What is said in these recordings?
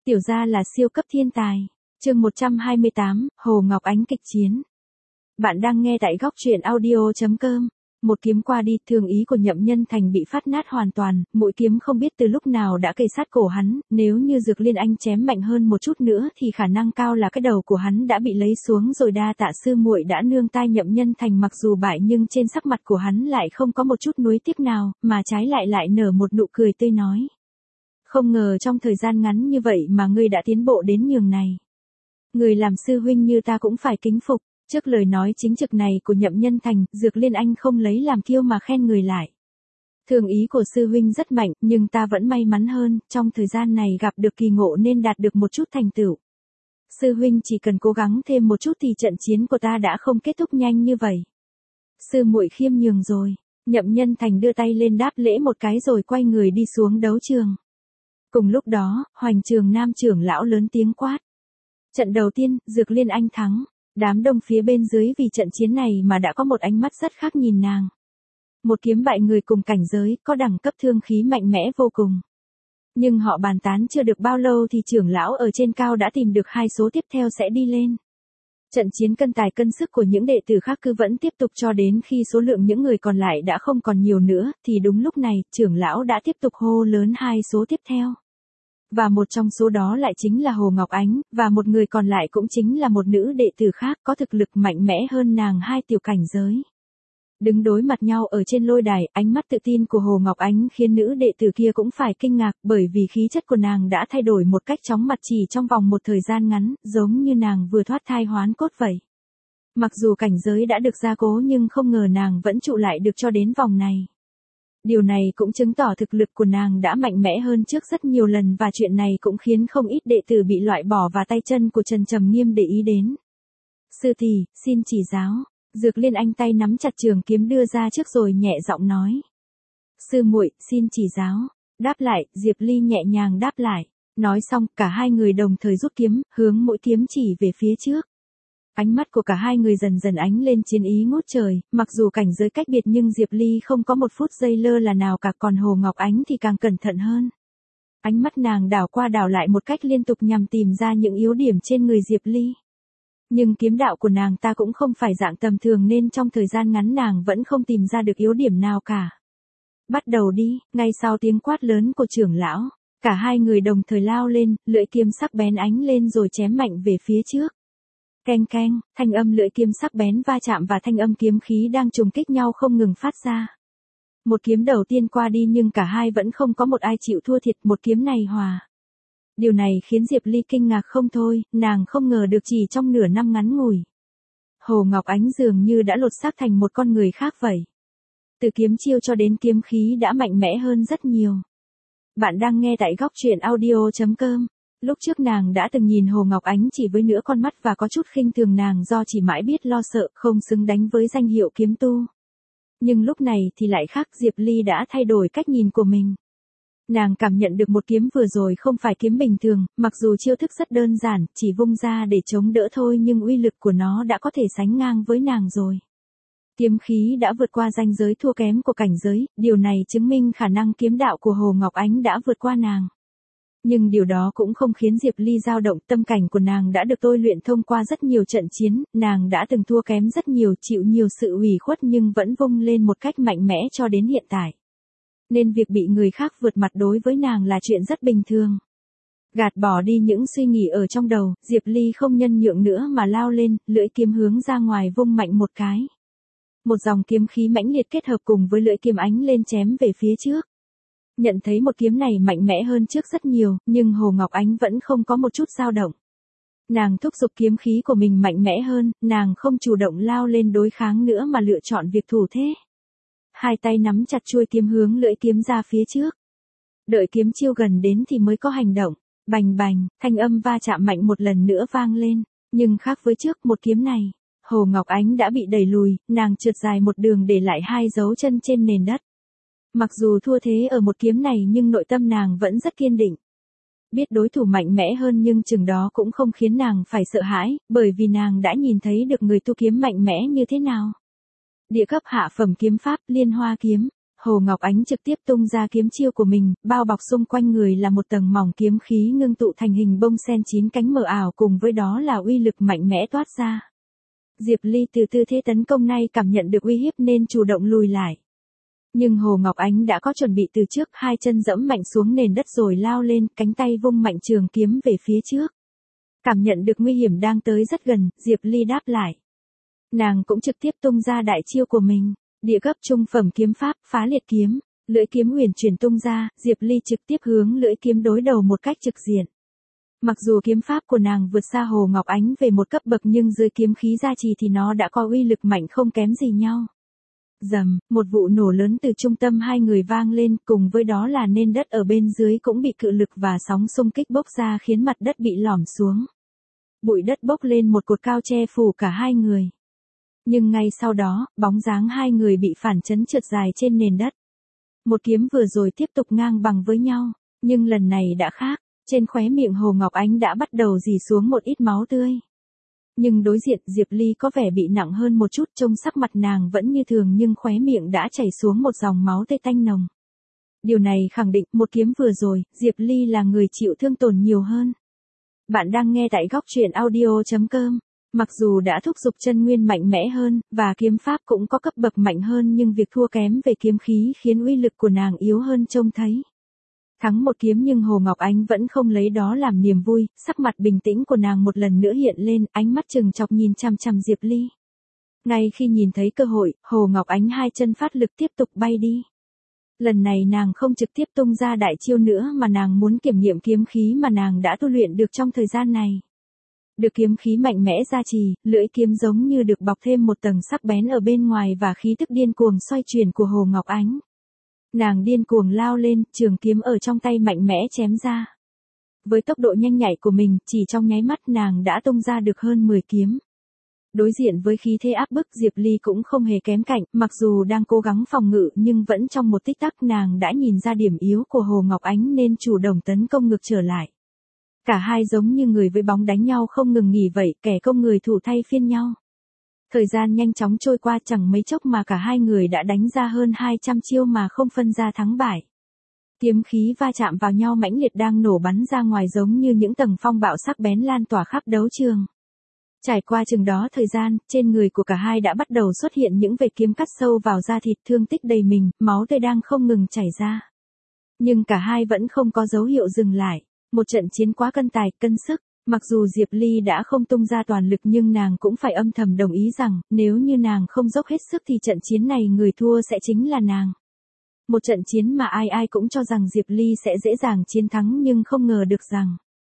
Tiểu gia là siêu cấp thiên tài. Chương 128, Hồ Ngọc Ánh kịch chiến. Bạn đang nghe tại góc truyện audio.com. Một kiếm qua đi, thường ý của Nhậm Nhân Thành bị phát nát hoàn toàn, mũi kiếm không biết từ lúc nào đã kề sát cổ hắn, nếu như Dược Liên Anh chém mạnh hơn một chút nữa thì khả năng cao là cái đầu của hắn đã bị lấy xuống rồi. Đa tạ sư muội đã nương tay. Nhậm Nhân Thành mặc dù bại nhưng trên sắc mặt của hắn lại không có một chút nuối tiếc nào, mà trái lại nở một nụ cười tươi nói. Không ngờ trong thời gian ngắn như vậy mà ngươi đã tiến bộ đến nhường này. Người làm sư huynh như ta cũng phải kính phục. Trước lời nói chính trực này của Nhậm Nhân Thành, Dược Liên Anh không lấy làm kiêu mà khen người lại. Thường ý của sư huynh rất mạnh, nhưng ta vẫn may mắn hơn, trong thời gian này gặp được kỳ ngộ nên đạt được một chút thành tựu. Sư huynh chỉ cần cố gắng thêm một chút thì trận chiến của ta đã không kết thúc nhanh như vậy. Sư muội khiêm nhường rồi. Nhậm Nhân Thành đưa tay lên đáp lễ một cái rồi quay người đi xuống đấu trường. Cùng lúc đó, Hoành Trường Nam trưởng lão lớn tiếng quát. Trận đầu tiên, Dược Liên Anh thắng. Đám đông phía bên dưới vì trận chiến này mà đã có một ánh mắt rất khác nhìn nàng. Một kiếm bại người cùng cảnh giới, có đẳng cấp thương khí mạnh mẽ vô cùng. Nhưng họ bàn tán chưa được bao lâu thì trưởng lão ở trên cao đã tìm được hai số tiếp theo sẽ đi lên. Trận chiến cân tài cân sức của những đệ tử khác cứ vẫn tiếp tục cho đến khi số lượng những người còn lại đã không còn nhiều nữa, thì đúng lúc này, trưởng lão đã tiếp tục hô lớn hai số tiếp theo. Và một trong số đó lại chính là Hồ Ngọc Ánh, và một người còn lại cũng chính là một nữ đệ tử khác có thực lực mạnh mẽ hơn nàng hai tiểu cảnh giới. Đứng đối mặt nhau ở trên lôi đài, ánh mắt tự tin của Hồ Ngọc Ánh khiến nữ đệ tử kia cũng phải kinh ngạc, bởi vì khí chất của nàng đã thay đổi một cách chóng mặt chỉ trong vòng một thời gian ngắn, giống như nàng vừa thoát thai hoán cốt vậy. Mặc dù cảnh giới đã được gia cố nhưng không ngờ nàng vẫn trụ lại được cho đến vòng này. Điều này cũng chứng tỏ thực lực của nàng đã mạnh mẽ hơn trước rất nhiều lần, và chuyện này cũng khiến không ít đệ tử bị loại bỏ và tay chân của Trần Trầm Nghiêm để ý đến. Sư tỷ, xin chỉ giáo. Dược Liên Anh tay nắm chặt trường kiếm đưa ra trước rồi nhẹ giọng nói. Sư muội, xin chỉ giáo. Đáp lại, Diệp Ly nhẹ nhàng đáp lại. Nói xong, cả hai người đồng thời rút kiếm, hướng mũi kiếm chỉ về phía trước. Ánh mắt của cả hai người dần dần ánh lên chiến ý ngút trời, mặc dù cảnh giới cách biệt nhưng Diệp Ly không có một phút giây lơ là nào cả, còn Hồ Ngọc Ánh thì càng cẩn thận hơn. Ánh mắt nàng đảo qua đảo lại một cách liên tục nhằm tìm ra những yếu điểm trên người Diệp Ly. Nhưng kiếm đạo của nàng ta cũng không phải dạng tầm thường nên trong thời gian ngắn nàng vẫn không tìm ra được yếu điểm nào cả. Bắt đầu đi, ngay sau tiếng quát lớn của trưởng lão, cả hai người đồng thời lao lên, lưỡi kiếm sắc bén ánh lên rồi chém mạnh về phía trước. Keng keng, thanh âm lưỡi kiếm sắc bén va chạm và thanh âm kiếm khí đang trùng kích nhau không ngừng phát ra. Một kiếm đầu tiên qua đi nhưng cả hai vẫn không có một ai chịu thua thiệt, một kiếm này hòa. Điều này khiến Diệp Ly kinh ngạc không thôi, nàng không ngờ được chỉ trong nửa năm ngắn ngủi. Hồ Ngọc Ánh dường như đã lột xác thành một con người khác vậy. Từ kiếm chiêu cho đến kiếm khí đã mạnh mẽ hơn rất nhiều. Bạn đang nghe tại góc truyện audio.com. Lúc trước nàng đã từng nhìn Hồ Ngọc Ánh chỉ với nửa con mắt và có chút khinh thường nàng do chỉ mãi biết lo sợ, không xứng đánh với danh hiệu kiếm tu. Nhưng lúc này thì lại khác, Diệp Ly đã thay đổi cách nhìn của mình. Nàng cảm nhận được một kiếm vừa rồi không phải kiếm bình thường, mặc dù chiêu thức rất đơn giản, chỉ vung ra để chống đỡ thôi nhưng uy lực của nó đã có thể sánh ngang với nàng rồi. Kiếm khí đã vượt qua ranh giới thua kém của cảnh giới, điều này chứng minh khả năng kiếm đạo của Hồ Ngọc Ánh đã vượt qua nàng. Nhưng điều đó cũng không khiến Diệp Ly dao động, tâm cảnh của nàng đã được tôi luyện thông qua rất nhiều trận chiến, nàng đã từng thua kém rất nhiều, chịu nhiều sự ủy khuất nhưng vẫn vung lên một cách mạnh mẽ cho đến hiện tại. Nên việc bị người khác vượt mặt đối với nàng là chuyện rất bình thường. Gạt bỏ đi những suy nghĩ ở trong đầu, Diệp Ly không nhân nhượng nữa mà lao lên, lưỡi kiếm hướng ra ngoài vung mạnh một cái. Một dòng kiếm khí mãnh liệt kết hợp cùng với lưỡi kiếm ánh lên chém về phía trước. Nhận thấy một kiếm này mạnh mẽ hơn trước rất nhiều, nhưng Hồ Ngọc Ánh vẫn không có một chút dao động. Nàng thúc giục kiếm khí của mình mạnh mẽ hơn, nàng không chủ động lao lên đối kháng nữa mà lựa chọn việc thủ thế. Hai tay nắm chặt chuôi kiếm hướng lưỡi kiếm ra phía trước. Đợi kiếm chiêu gần đến thì mới có hành động. Bành bành, thanh âm va chạm mạnh một lần nữa vang lên. Nhưng khác với trước một kiếm này, Hồ Ngọc Ánh đã bị đẩy lùi, nàng trượt dài một đường để lại hai dấu chân trên nền đất. Mặc dù thua thế ở một kiếm này nhưng nội tâm nàng vẫn rất kiên định. Biết đối thủ mạnh mẽ hơn nhưng chừng đó cũng không khiến nàng phải sợ hãi, bởi vì nàng đã nhìn thấy được người tu kiếm mạnh mẽ như thế nào. Địa cấp hạ phẩm kiếm pháp, Liên Hoa kiếm. Hồ Ngọc Ánh trực tiếp tung ra kiếm chiêu của mình, bao bọc xung quanh người là một tầng mỏng kiếm khí ngưng tụ thành hình bông sen 9 cánh mờ ảo, cùng với đó là uy lực mạnh mẽ toát ra. Diệp Ly từ tư thế tấn công này cảm nhận được uy hiếp nên chủ động lùi lại. Nhưng Hồ Ngọc Ánh đã có chuẩn bị từ trước, hai chân giẫm mạnh xuống nền đất rồi lao lên, cánh tay vung mạnh trường kiếm về phía trước. Cảm nhận được nguy hiểm đang tới rất gần, Diệp Ly đáp lại. Nàng cũng trực tiếp tung ra đại chiêu của mình, địa cấp trung phẩm kiếm pháp, phá liệt kiếm, lưỡi kiếm huyền chuyển tung ra, Diệp Ly trực tiếp hướng lưỡi kiếm đối đầu một cách trực diện. Mặc dù kiếm pháp của nàng vượt xa Hồ Ngọc Ánh về một cấp bậc nhưng dưới kiếm khí gia trì thì nó đã có uy lực mạnh không kém gì nhau. Rầm, một vụ nổ lớn từ trung tâm hai người vang lên, cùng với đó là nền đất ở bên dưới cũng bị cự lực và sóng xung kích bốc ra khiến mặt đất bị lõm xuống. Bụi đất bốc lên một cột cao che phủ cả hai người. Nhưng ngay sau đó, bóng dáng hai người bị phản chấn trượt dài trên nền đất. Một kiếm vừa rồi tiếp tục ngang bằng với nhau, nhưng lần này đã khác, trên khóe miệng Hồ Ngọc Ánh đã bắt đầu rỉ xuống một ít máu tươi. Nhưng đối diện Diệp Ly có vẻ bị nặng hơn một chút, trông sắc mặt nàng vẫn như thường nhưng khóe miệng đã chảy xuống một dòng máu tươi tanh nồng. Điều này khẳng định một kiếm vừa rồi, Diệp Ly là người chịu thương tổn nhiều hơn. Bạn đang nghe tại góc truyện audio.com. Mặc dù đã thúc giục chân nguyên mạnh mẽ hơn, và kiếm pháp cũng có cấp bậc mạnh hơn nhưng việc thua kém về kiếm khí khiến uy lực của nàng yếu hơn trông thấy. Thắng một kiếm nhưng Hồ Ngọc Ánh vẫn không lấy đó làm niềm vui, sắc mặt bình tĩnh của nàng một lần nữa hiện lên, ánh mắt chừng chọc nhìn chằm chằm Diệp Ly. Ngay khi nhìn thấy cơ hội, Hồ Ngọc Ánh hai chân phát lực tiếp tục bay đi. Lần này nàng không trực tiếp tung ra đại chiêu nữa mà nàng muốn kiểm nghiệm kiếm khí mà nàng đã tu luyện được trong thời gian này. Được kiếm khí mạnh mẽ gia trì, lưỡi kiếm giống như được bọc thêm một tầng sắc bén ở bên ngoài và khí tức điên cuồng xoay chuyển của Hồ Ngọc Ánh. Nàng điên cuồng lao lên, trường kiếm ở trong tay mạnh mẽ chém ra. Với tốc độ nhanh nhạy của mình, chỉ trong nháy mắt nàng đã tung ra được hơn 10 kiếm. Đối diện với khí thế áp bức, Diệp Ly cũng không hề kém cạnh, mặc dù đang cố gắng phòng ngự nhưng vẫn trong một tích tắc nàng đã nhìn ra điểm yếu của Hồ Ngọc Ánh nên chủ động tấn công ngược trở lại. Cả hai giống như người với bóng đánh nhau không ngừng nghỉ vậy, kẻ công người thủ thay phiên nhau. Thời gian nhanh chóng trôi qua, chẳng mấy chốc mà cả hai người đã đánh ra hơn 200 chiêu mà không phân ra thắng bại. Kiếm khí va chạm vào nhau mãnh liệt đang nổ bắn ra ngoài giống như những tầng phong bạo sắc bén lan tỏa khắp đấu trường. Trải qua chừng đó thời gian, trên người của cả hai đã bắt đầu xuất hiện những vệt kiếm cắt sâu vào da thịt, thương tích đầy mình, máu tươi đang không ngừng chảy ra. Nhưng cả hai vẫn không có dấu hiệu dừng lại. Một trận chiến quá cân tài, cân sức. Mặc dù Diệp Ly đã không tung ra toàn lực nhưng nàng cũng phải âm thầm đồng ý rằng, nếu như nàng không dốc hết sức thì trận chiến này người thua sẽ chính là nàng. Một trận chiến mà ai ai cũng cho rằng Diệp Ly sẽ dễ dàng chiến thắng nhưng không ngờ được rằng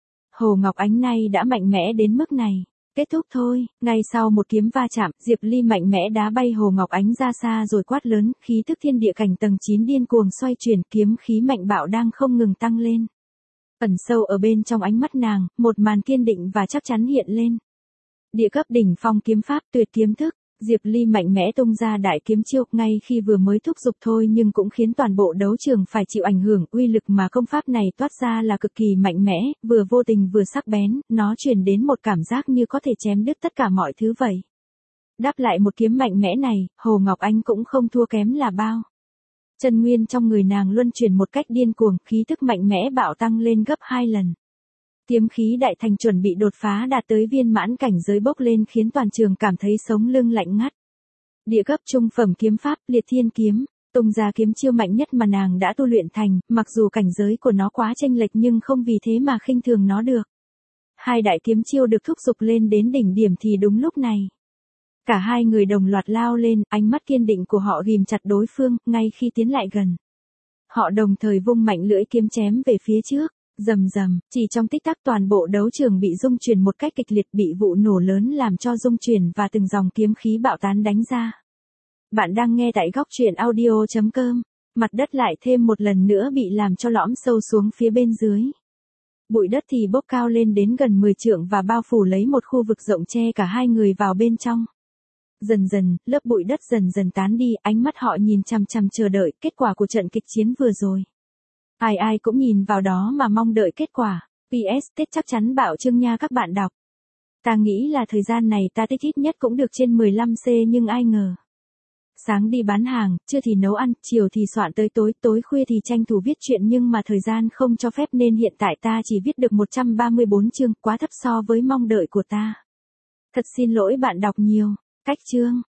Hồ Ngọc Ánh nay đã mạnh mẽ đến mức này. Kết thúc thôi, ngay sau một kiếm va chạm, Diệp Ly mạnh mẽ đá bay Hồ Ngọc Ánh ra xa rồi quát lớn, khí tức thiên địa cảnh tầng 9 điên cuồng xoay chuyển, kiếm khí mạnh bạo đang không ngừng tăng lên. Ẩn sâu ở bên trong ánh mắt nàng, một màn kiên định và chắc chắn hiện lên. Địa cấp đỉnh phong kiếm pháp, tuyệt kiếm thức, Diệp Ly mạnh mẽ tung ra đại kiếm chiêu, ngay khi vừa mới thúc giục thôi nhưng cũng khiến toàn bộ đấu trường phải chịu ảnh hưởng, uy lực mà công pháp này toát ra là cực kỳ mạnh mẽ, vừa vô tình vừa sắc bén, nó truyền đến một cảm giác như có thể chém đứt tất cả mọi thứ vậy. Đáp lại một kiếm mạnh mẽ này, Hồ Ngọc Ánh cũng không thua kém là bao. Chân nguyên trong người nàng luân chuyển một cách điên cuồng, khí tức mạnh mẽ bạo tăng lên gấp 2 lần. Kiếm khí đại thành chuẩn bị đột phá đạt tới viên mãn cảnh giới bốc lên khiến toàn trường cảm thấy sống lưng lạnh ngắt. Địa cấp trung phẩm kiếm pháp, liệt thiên kiếm, tung ra kiếm chiêu mạnh nhất mà nàng đã tu luyện thành, mặc dù cảnh giới của nó quá chênh lệch nhưng không vì thế mà khinh thường nó được. Hai đại kiếm chiêu được thúc giục lên đến đỉnh điểm thì đúng lúc này. Cả hai người đồng loạt lao lên, ánh mắt kiên định của họ ghim chặt đối phương, ngay khi tiến lại gần. Họ đồng thời vung mạnh lưỡi kiếm chém về phía trước, rầm rầm, chỉ trong tích tắc toàn bộ đấu trường bị rung chuyển một cách kịch liệt, bị vụ nổ lớn làm cho rung chuyển và từng dòng kiếm khí bạo tán đánh ra. Bạn đang nghe tại góc truyện audio.com, mặt đất lại thêm một lần nữa bị làm cho lõm sâu xuống phía bên dưới. Bụi đất thì bốc cao lên đến gần 10 trượng và bao phủ lấy một khu vực rộng che cả hai người vào bên trong. Dần dần, lớp bụi đất dần dần tán đi, ánh mắt họ nhìn chằm chằm chờ đợi kết quả của trận kịch chiến vừa rồi. Ai ai cũng nhìn vào đó mà mong đợi kết quả. PS, Tết chắc chắn bạo trương nha các bạn đọc. Ta nghĩ là thời gian này ta tích ít nhất cũng được trên 15C nhưng ai ngờ. Sáng đi bán hàng, trưa thì nấu ăn, chiều thì soạn tới tối khuya thì tranh thủ viết truyện nhưng mà thời gian không cho phép nên hiện tại ta chỉ viết được 134 chương, quá thấp so với mong đợi của ta. Thật xin lỗi bạn đọc nhiều. Cách chương